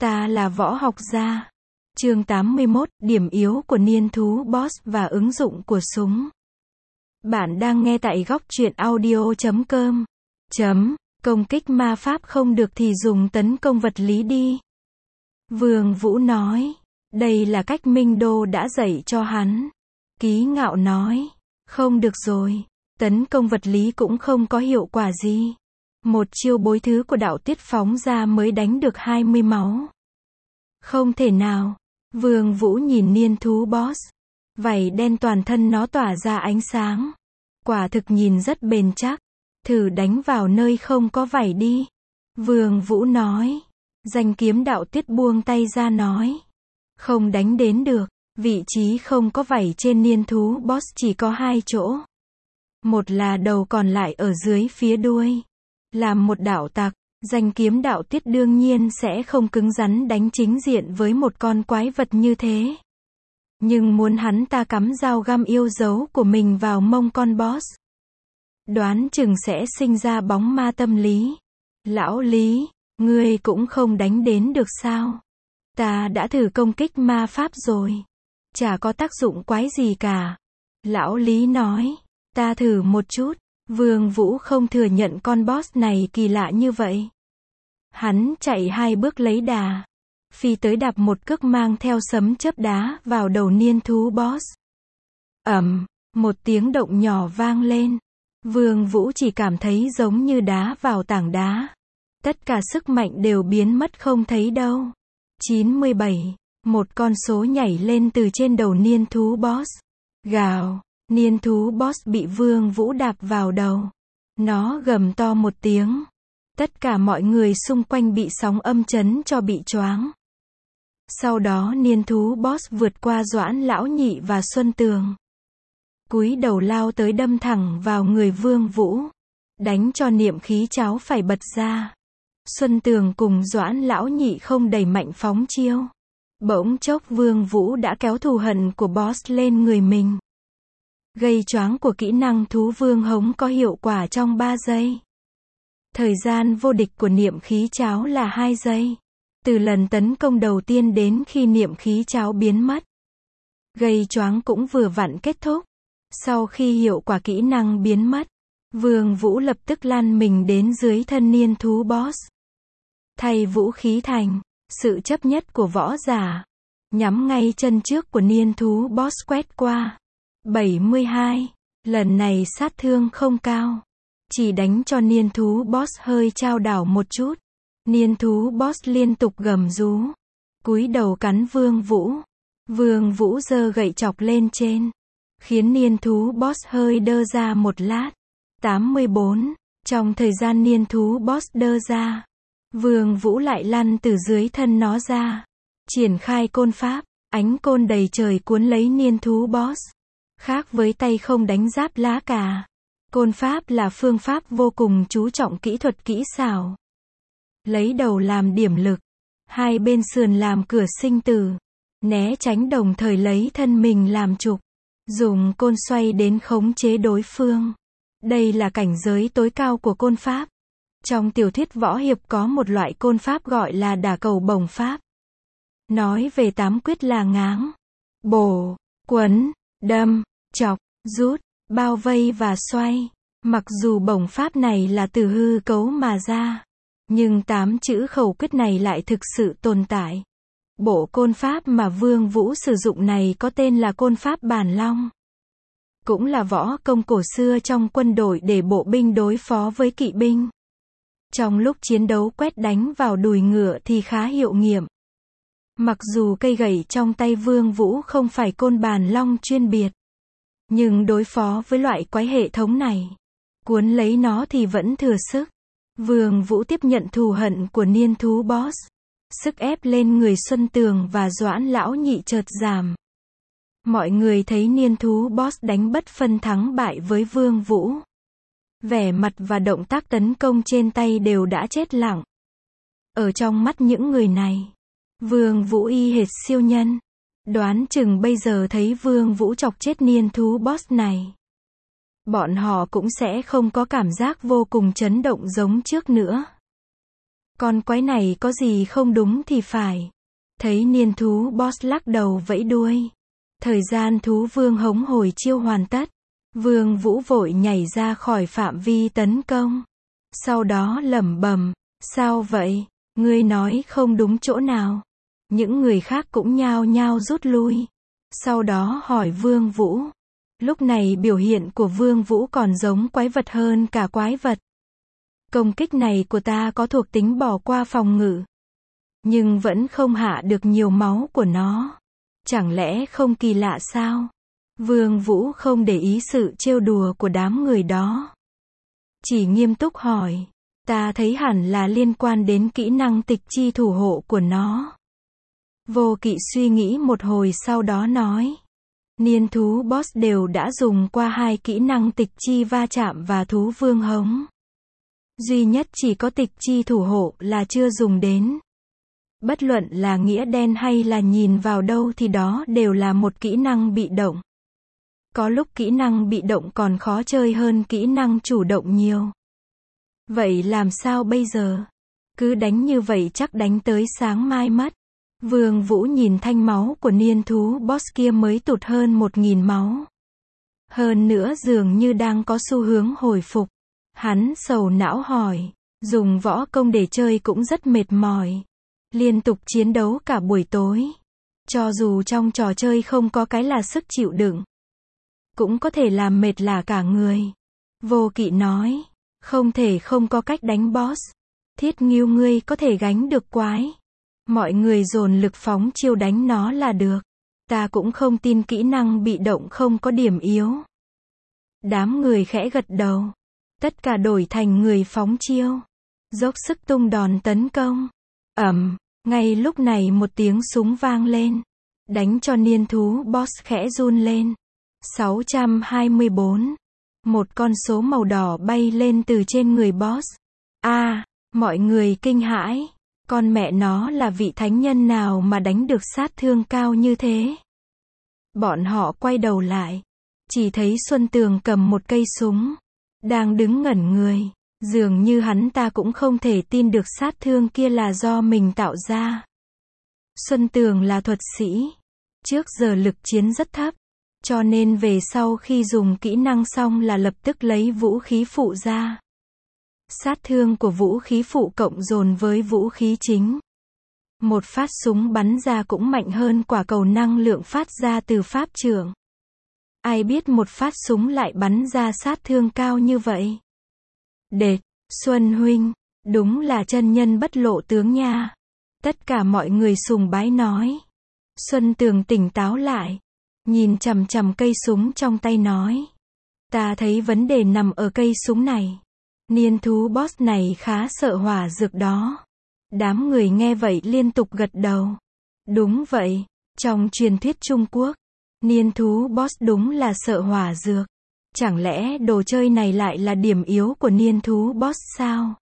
Ta là võ học gia. Chương 81, điểm yếu của niên thú boss và ứng dụng của súng. Bạn đang nghe tại góc truyện audio.com. Công kích ma pháp không được thì dùng tấn công vật lý đi. Vương Vũ nói. Đây là cách Minh Đô đã dạy cho hắn. Ký Ngạo nói. Không được rồi. Tấn công vật lý cũng không có hiệu quả gì. Một chiêu bối thứ của đạo tiết phóng ra mới đánh được 20 máu. Không thể nào. Vương Vũ nhìn niên thú boss. Vảy đen toàn thân nó tỏa ra ánh sáng. Quả thực nhìn rất bền chắc. Thử đánh vào nơi không có vảy đi. Vương Vũ nói. Danh kiếm đạo tiết buông tay ra nói. Không đánh đến được. Vị trí không có vảy trên niên thú boss chỉ có 2 chỗ. Một là đầu, còn lại ở dưới phía đuôi. Làm một đạo tặc, danh kiếm đạo tiết đương nhiên sẽ không cứng rắn đánh chính diện với một con quái vật như thế. Nhưng muốn hắn ta cắm dao găm yêu dấu của mình vào mông con boss, đoán chừng sẽ sinh ra bóng ma tâm lý. Lão Lý, ngươi cũng không đánh đến được sao? Ta đã thử công kích ma pháp rồi. Chả có tác dụng quái gì cả. Lão Lý nói. Ta thử một chút. Vương Vũ không thừa nhận con boss này kỳ lạ như vậy. Hắn chạy 2 bước lấy đà. Phi tới đạp một cước mang theo sấm chớp đá vào đầu niên thú boss. Ầm, một tiếng động nhỏ vang lên. Vương Vũ chỉ cảm thấy giống như đá vào tảng đá. Tất cả sức mạnh đều biến mất không thấy đâu. 97. Một con số nhảy lên từ trên đầu niên thú boss. Gào. Niên thú boss bị Vương Vũ đạp vào đầu. Nó gầm to một tiếng. Tất cả mọi người xung quanh bị sóng âm chấn cho bị choáng. Sau đó niên thú boss vượt qua Doãn Lão Nhị và Xuân Tường. Cúi đầu lao tới đâm thẳng vào người Vương Vũ. Đánh cho niệm khí cháo phải bật ra. Xuân Tường cùng Doãn Lão Nhị không đẩy mạnh phóng chiêu. Bỗng chốc Vương Vũ đã kéo thù hận của boss lên người mình. Gây choáng của kỹ năng thú vương hống có hiệu quả trong 3 giây. Thời gian vô địch của niệm khí cháo là 2 giây. Từ lần tấn công đầu tiên đến khi niệm khí cháo biến mất. Gây choáng cũng vừa vặn kết thúc. Sau khi hiệu quả kỹ năng biến mất, Vương Vũ lập tức lăn mình đến dưới thân niên thú boss. Thay vũ khí thành sự chấp nhất của võ giả. Nhắm ngay chân trước của niên thú boss quét qua. 72. Lần này sát thương không cao. Chỉ đánh cho niên thú boss hơi chao đảo một chút. Niên thú boss liên tục gầm rú. Cúi đầu cắn Vương Vũ. Vương Vũ giơ gậy chọc lên trên. Khiến niên thú boss hơi đơ ra một lát. 84. Trong thời gian niên thú boss đơ ra, Vương Vũ lại lăn từ dưới thân nó ra. Triển khai côn pháp. Ánh côn đầy trời cuốn lấy niên thú boss. Khác với tay không đánh giáp lá cà. Côn pháp là phương pháp vô cùng chú trọng kỹ thuật kỹ xảo. Lấy đầu làm điểm lực. 2 bên sườn làm cửa sinh tử. Né tránh đồng thời lấy thân mình làm trục. Dùng côn xoay đến khống chế đối phương. Đây là cảnh giới tối cao của côn pháp. Trong tiểu thuyết võ hiệp có một loại côn pháp gọi là đả cầu bổng pháp. Nói về 8 quyết là ngáng, bổ, quấn, đâm, chọc, rút, bao vây và xoay. Mặc dù bổng pháp này là từ hư cấu mà ra, nhưng 8 chữ khẩu quyết này lại thực sự tồn tại. Bộ côn pháp mà Vương Vũ sử dụng này có tên là côn pháp Bản Long. Cũng là võ công cổ xưa trong quân đội để bộ binh đối phó với kỵ binh. Trong lúc chiến đấu quét đánh vào đùi ngựa thì khá hiệu nghiệm. Mặc dù cây gậy trong tay Vương Vũ không phải côn Bản Long chuyên biệt, nhưng đối phó với loại quái hệ thống này, cuốn lấy nó thì vẫn thừa sức. Vương Vũ tiếp nhận thù hận của niên thú boss. Sức ép lên người Xuân Tường và Doãn Lão Nhị chợt giảm. Mọi người thấy niên thú boss đánh bất phân thắng bại với Vương Vũ. Vẻ mặt và động tác tấn công trên tay đều đã chết lặng. Ở trong mắt những người này, Vương Vũ y hệt siêu nhân. Đoán chừng bây giờ thấy Vương Vũ chọc chết niên thú boss này, bọn họ cũng sẽ không có cảm giác vô cùng chấn động giống trước nữa. Con quái này có gì không đúng thì phải. Thấy niên thú boss lắc đầu vẫy đuôi. Thời gian thú vương hống hồi chiêu hoàn tất. Vương Vũ vội nhảy ra khỏi phạm vi tấn công. Sau đó lẩm bẩm, sao vậy? Ngươi nói không đúng chỗ nào. Những người khác cũng nhao nhao rút lui. Sau đó hỏi Vương Vũ. Lúc này biểu hiện của Vương Vũ còn giống quái vật hơn cả quái vật. Công kích này của ta có thuộc tính bỏ qua phòng ngự, nhưng vẫn không hạ được nhiều máu của nó. Chẳng lẽ không kỳ lạ sao? Vương Vũ không để ý sự trêu đùa của đám người đó. Chỉ nghiêm túc hỏi. Ta thấy hẳn là liên quan đến kỹ năng tịch chi thủ hộ của nó. Vô Kỵ suy nghĩ một hồi sau đó nói. Niên thú boss đều đã dùng qua 2 kỹ năng tịch chi va chạm và thú vương hống. Duy nhất chỉ có tịch chi thủ hộ là chưa dùng đến. Bất luận là nghĩa đen hay là nhìn vào đâu thì đó đều là một kỹ năng bị động. Có lúc kỹ năng bị động còn khó chơi hơn kỹ năng chủ động nhiều. Vậy làm sao bây giờ? Cứ đánh như vậy chắc đánh tới sáng mai mất. Vương Vũ nhìn thanh máu của niên thú boss kia mới tụt hơn 1000 máu. Hơn nữa dường như đang có xu hướng hồi phục. Hắn sầu não hỏi, dùng võ công để chơi cũng rất mệt mỏi. Liên tục chiến đấu cả buổi tối. Cho dù trong trò chơi không có cái là sức chịu đựng, cũng có thể làm mệt lả cả người. Vô Kỵ nói, không thể không có cách đánh boss. Thiết Ngưu ngươi có thể gánh được quái. Mọi người dồn lực phóng chiêu đánh nó là được. Ta cũng không tin kỹ năng bị động không có điểm yếu. Đám người khẽ gật đầu. Tất cả đổi thành người phóng chiêu. Dốc sức tung đòn tấn công. Ngay lúc này một tiếng súng vang lên. Đánh cho niên thú boss khẽ run lên. 624. Một con số màu đỏ bay lên từ trên người boss. Mọi người kinh hãi. Con mẹ nó là vị thánh nhân nào mà đánh được sát thương cao như thế? Bọn họ quay đầu lại. Chỉ thấy Xuân Tường cầm một cây súng. Đang đứng ngẩn người. Dường như hắn ta cũng không thể tin được sát thương kia là do mình tạo ra. Xuân Tường là thuật sĩ. Trước giờ lực chiến rất thấp. Cho nên về sau khi dùng kỹ năng xong là lập tức lấy vũ khí phụ ra. Sát thương của vũ khí phụ cộng dồn với vũ khí chính. Một phát súng bắn ra cũng mạnh hơn quả cầu năng lượng phát ra từ pháp trượng. Ai biết một phát súng lại bắn ra sát thương cao như vậy. Đệt, Xuân huynh, đúng là chân nhân bất lộ tướng nha. Tất cả mọi người sùng bái nói. Xuân Tường tỉnh táo lại. Nhìn chằm chằm cây súng trong tay nói. Ta thấy vấn đề nằm ở cây súng này. Niên thú boss này khá sợ hỏa dược đó. Đám người nghe vậy liên tục gật đầu. Đúng vậy, trong truyền thuyết Trung Quốc, niên thú boss đúng là sợ hỏa dược. Chẳng lẽ đồ chơi này lại là điểm yếu của niên thú boss sao?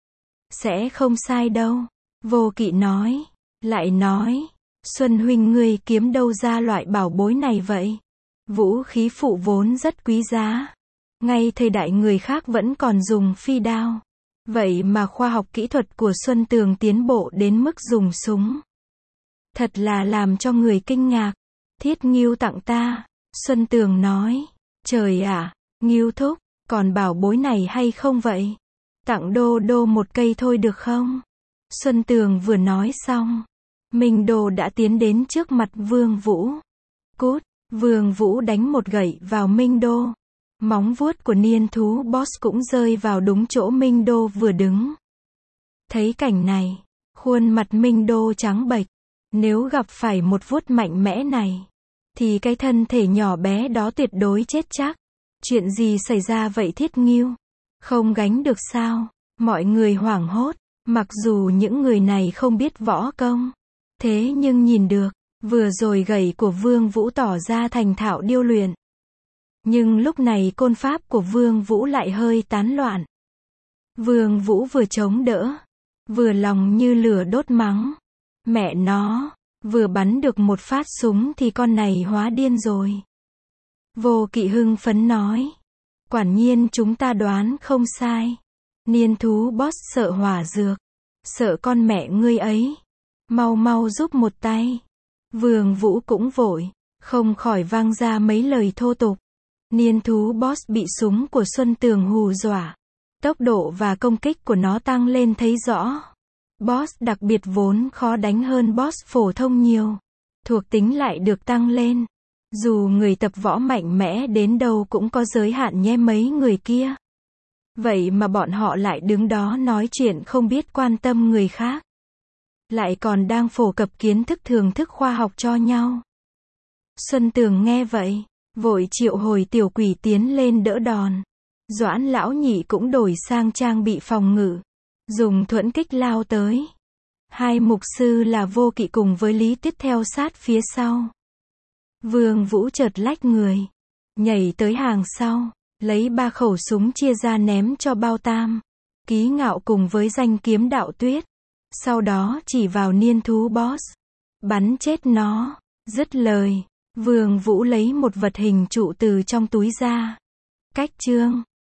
Sẽ không sai đâu. Vô Kỵ nói. Lại nói, Xuân huynh ngươi kiếm đâu ra loại bảo bối này vậy? Vũ khí phụ vốn rất quý giá. Ngay thời đại người khác vẫn còn dùng phi đao. Vậy mà khoa học kỹ thuật của Xuân Tường tiến bộ đến mức dùng súng. Thật là làm cho người kinh ngạc. Thiết Ngưu tặng ta. Xuân Tường nói. Trời ạ, Ngưu thúc, còn bảo bối này hay không vậy? Tặng Đô Đô một cây thôi được không? Xuân Tường vừa nói xong. Minh Đô đã tiến đến trước mặt Vương Vũ. Cút, Vương Vũ đánh một gậy vào Minh Đô. Móng vuốt của niên thú boss cũng rơi vào đúng chỗ Minh Đô vừa đứng. Thấy cảnh này, khuôn mặt Minh Đô trắng bệch. Nếu gặp phải một vuốt mạnh mẽ này, thì cái thân thể nhỏ bé đó tuyệt đối chết chắc. Chuyện gì xảy ra vậy Thiết Ngưu? Không gánh được sao? Mọi người hoảng hốt. Mặc dù những người này không biết võ công, thế nhưng nhìn được, vừa rồi gậy của Vương Vũ tỏ ra thành thạo điêu luyện. Nhưng lúc này côn pháp của Vương Vũ lại hơi tán loạn. Vương Vũ vừa chống đỡ, vừa lòng như lửa đốt mắng. Mẹ nó, vừa bắn được một phát súng thì con này hóa điên rồi. Vô Kỵ hưng phấn nói. Quả nhiên chúng ta đoán không sai. Niên thú boss sợ hỏa dược. Sợ con mẹ ngươi ấy. Mau mau giúp một tay. Vương Vũ cũng vội, không khỏi vang ra mấy lời thô tục. Niên thú boss bị súng của Xuân Tường hù dọa. Tốc độ và công kích của nó tăng lên thấy rõ. Boss đặc biệt vốn khó đánh hơn boss phổ thông nhiều. Thuộc tính lại được tăng lên. Dù người tập võ mạnh mẽ đến đâu cũng có giới hạn nhé mấy người kia. Vậy mà bọn họ lại đứng đó nói chuyện không biết quan tâm người khác. Lại còn đang phổ cập kiến thức thưởng thức khoa học cho nhau. Xuân Tường nghe vậy, vội triệu hồi tiểu quỷ tiến lên đỡ đòn. Doãn lão nhị cũng đổi sang trang bị phòng ngự. Dùng thuẫn kích lao tới. Hai mục sư là Vô Kỵ cùng với Lý Tuyết theo sát phía sau. Vương Vũ chợt lách người. Nhảy tới hàng sau. Lấy 3 khẩu súng chia ra ném cho Bao Tam. Ký Ngạo cùng với Danh Kiếm Đạo Tuyết. Sau đó chỉ vào niên thú boss. Bắn chết nó. Dứt lời. Vương Vũ lấy một vật hình trụ từ trong túi ra. Cách chương.